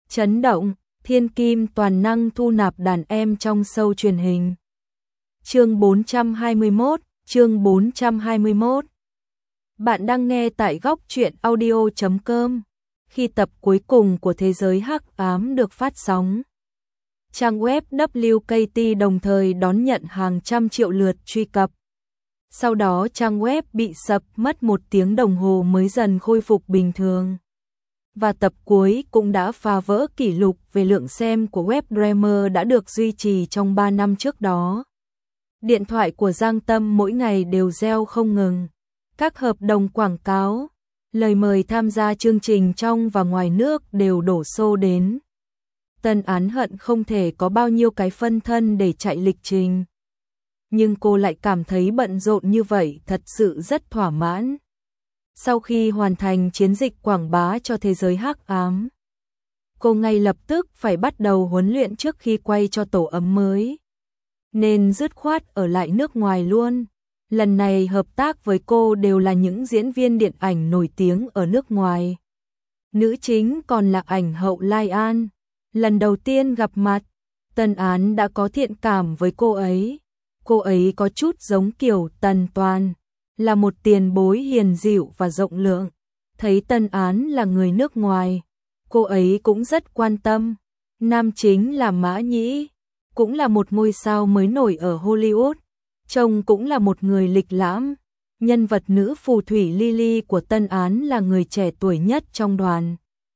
Chấn động, thiên kim toàn năng thu nạp đàn em trong show truyền hình. Chương 421, chương 421. Bạn đang nghe tại góc truyện audio.com. Khi tập cuối cùng của Thế giới hắc ám được phát sóng, trang web WKT đồng thời đón nhận hàng trăm triệu lượt truy cập. Sau đó trang web bị sập mất 1 tiếng đồng hồ mới dần khôi phục bình thường. Và tập cuối cũng đã phá vỡ kỷ lục về lượng xem của web Dreamer đã được duy trì trong 3 năm trước đó. Điện thoại của Giang Tâm mỗi ngày đều reo không ngừng. Các hợp đồng quảng cáo, lời mời tham gia chương trình trong và ngoài nước đều đổ xô đến. Tân Án hận không thể có bao nhiêu cái phân thân để chạy lịch trình. Nhưng cô lại cảm thấy bận rộn như vậy thật sự rất thỏa mãn. Sau khi hoàn thành chiến dịch quảng bá cho Thế giới hắc ám, cô ngay lập tức phải bắt đầu huấn luyện trước khi quay cho tổ ấm mới. Nên dứt khoát ở lại nước ngoài luôn. Lần này hợp tác với cô đều là những diễn viên điện ảnh nổi tiếng ở nước ngoài. Nữ chính còn là ảnh hậu Lai An. Lần đầu tiên gặp mặt, Tân Án đã có thiện cảm với cô ấy. Cô ấy có chút giống kiểu Tần Toàn, là một tiền bối hiền dịu và rộng lượng. Thấy Tân Án là người nước ngoài, cô ấy cũng rất quan tâm. Nam chính là Mã Nhĩ, cũng là một ngôi sao mới nổi ở Hollywood. Chồng cũng là một người lịch lãm. Nhân vật nữ phù thủy Lily của Tân Án là người trẻ tuổi nhất trong đoàn.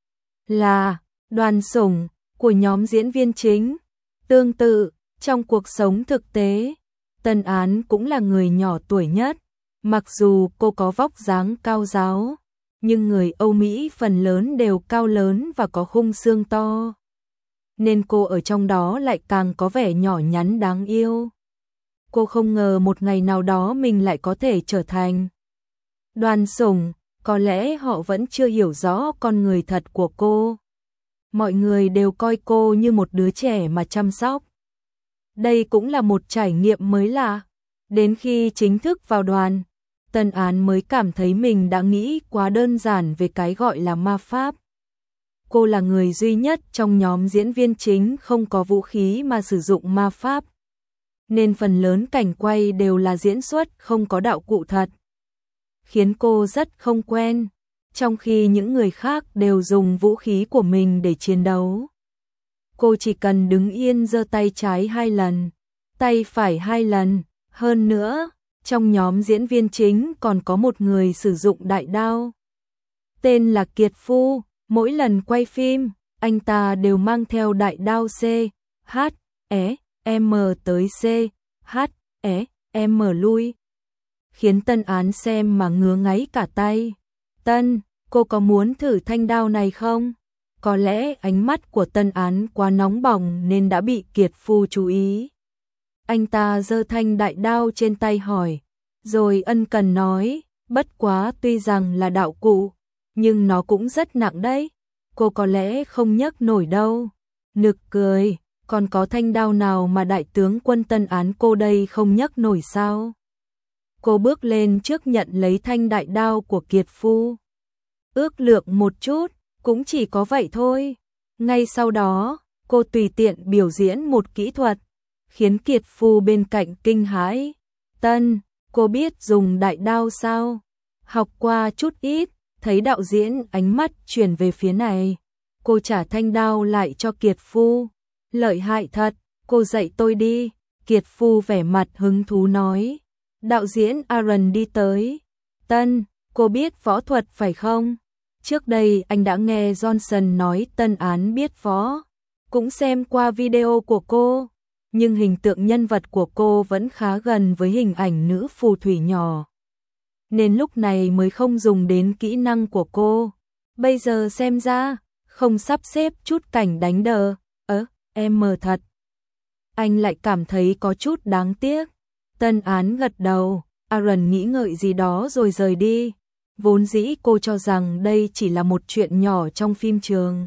Là đoàn sủng của nhóm diễn viên chính. Tương tự, trong cuộc sống thực tế, Tân Án cũng là người nhỏ tuổi nhất. Mặc dù cô có vóc dáng cao ráo, nhưng người Âu Mỹ phần lớn đều cao lớn và có khung xương to. Nên cô ở trong đó lại càng có vẻ nhỏ nhắn đáng yêu. Cô không ngờ một ngày nào đó mình lại có thể trở thành đoàn sủng. Có lẽ họ vẫn chưa hiểu rõ con người thật của cô. Mọi người đều coi cô như một đứa trẻ mà chăm sóc. Đây cũng là một trải nghiệm mới lạ. Đến khi chính thức vào đoàn, Tân Án mới cảm thấy mình đã nghĩ quá đơn giản về cái gọi là ma pháp. Cô là người duy nhất trong nhóm diễn viên chính không có vũ khí mà sử dụng ma pháp. Nên phần lớn cảnh quay đều là diễn xuất không có đạo cụ thật. Khiến cô rất không quen, trong khi những người khác đều dùng vũ khí của mình để chiến đấu. Cô chỉ cần đứng yên giơ tay trái 2 lần, tay phải 2 lần. Hơn nữa, trong nhóm diễn viên chính còn có một người sử dụng đại đao. Tên là Kiệt Phu, mỗi lần quay phim, anh ta đều mang theo đại đao C, H, E, M tới C, H, E, M lui. Khiến Tân Án xem mà ngứa ngáy cả tay. Tân, cô có muốn thử thanh đao này không? Có lẽ ánh mắt của Tân Án quá nóng bỏng nên đã bị Kiệt Phu chú ý. Anh ta giơ thanh đại đao trên tay hỏi, rồi ân cần nói, bất quá tuy rằng là đạo cụ, nhưng nó cũng rất nặng đấy. Cô có lẽ không nhấc nổi đâu. Nực cười, còn có thanh đao nào mà đại tướng quân Tân Án cô đây không nhấc nổi sao? Cô bước lên trước nhận lấy thanh đại đao của Kiệt Phu. Ước lượng một chút, cũng chỉ có vậy thôi. Ngay sau đó, cô tùy tiện biểu diễn một kỹ thuật, khiến Kiệt Phu bên cạnh kinh hãi. Tân, cô biết dùng đại đao sao? Học qua chút ít. Thấy đạo diễn ánh mắt chuyển về phía này, cô trả thanh đao lại cho Kiệt Phu. Lợi hại thật, cô dạy tôi đi. Kiệt Phu vẻ mặt hứng thú nói. Đạo diễn Aaron đi tới. Tân, cô biết võ thuật phải không? Trước đây anh đã nghe Johnson nói Tân Án biết võ, cũng xem qua video của cô, nhưng hình tượng nhân vật của cô vẫn khá gần với hình ảnh nữ phù thủy nhỏ. Nên lúc này mới không dùng đến kỹ năng của cô. Bây giờ xem ra, không sắp xếp chút cảnh đánh đờ, em thật. Anh lại cảm thấy có chút đáng tiếc. Tân Án gật đầu, Aaron nghĩ ngợi gì đó rồi rời đi. Vốn dĩ cô cho rằng đây chỉ là một chuyện nhỏ trong phim trường.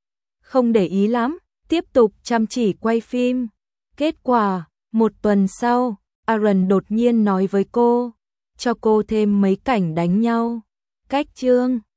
Không để ý lắm, tiếp tục chăm chỉ quay phim. Kết quả, 1 tuần sau, Aaron đột nhiên nói với cô, cho cô thêm mấy cảnh đánh nhau. Cách chương